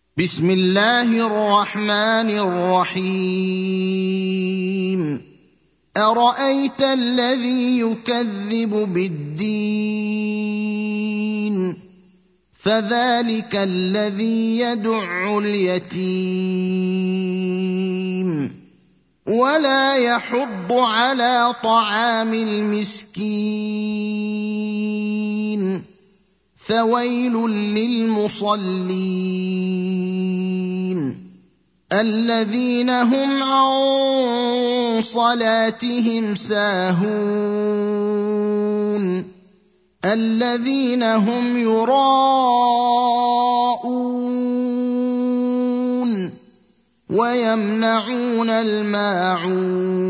بسم الله الرحمن الرحيم أرأيت الذي يكذب بالدين فذلك الذي يدع اليتيم ولا يحض على طعام المسكين فويل للمصلين الذين هم عن صلاتهم ساهون الذين هم يراءون ويمنعون الماعون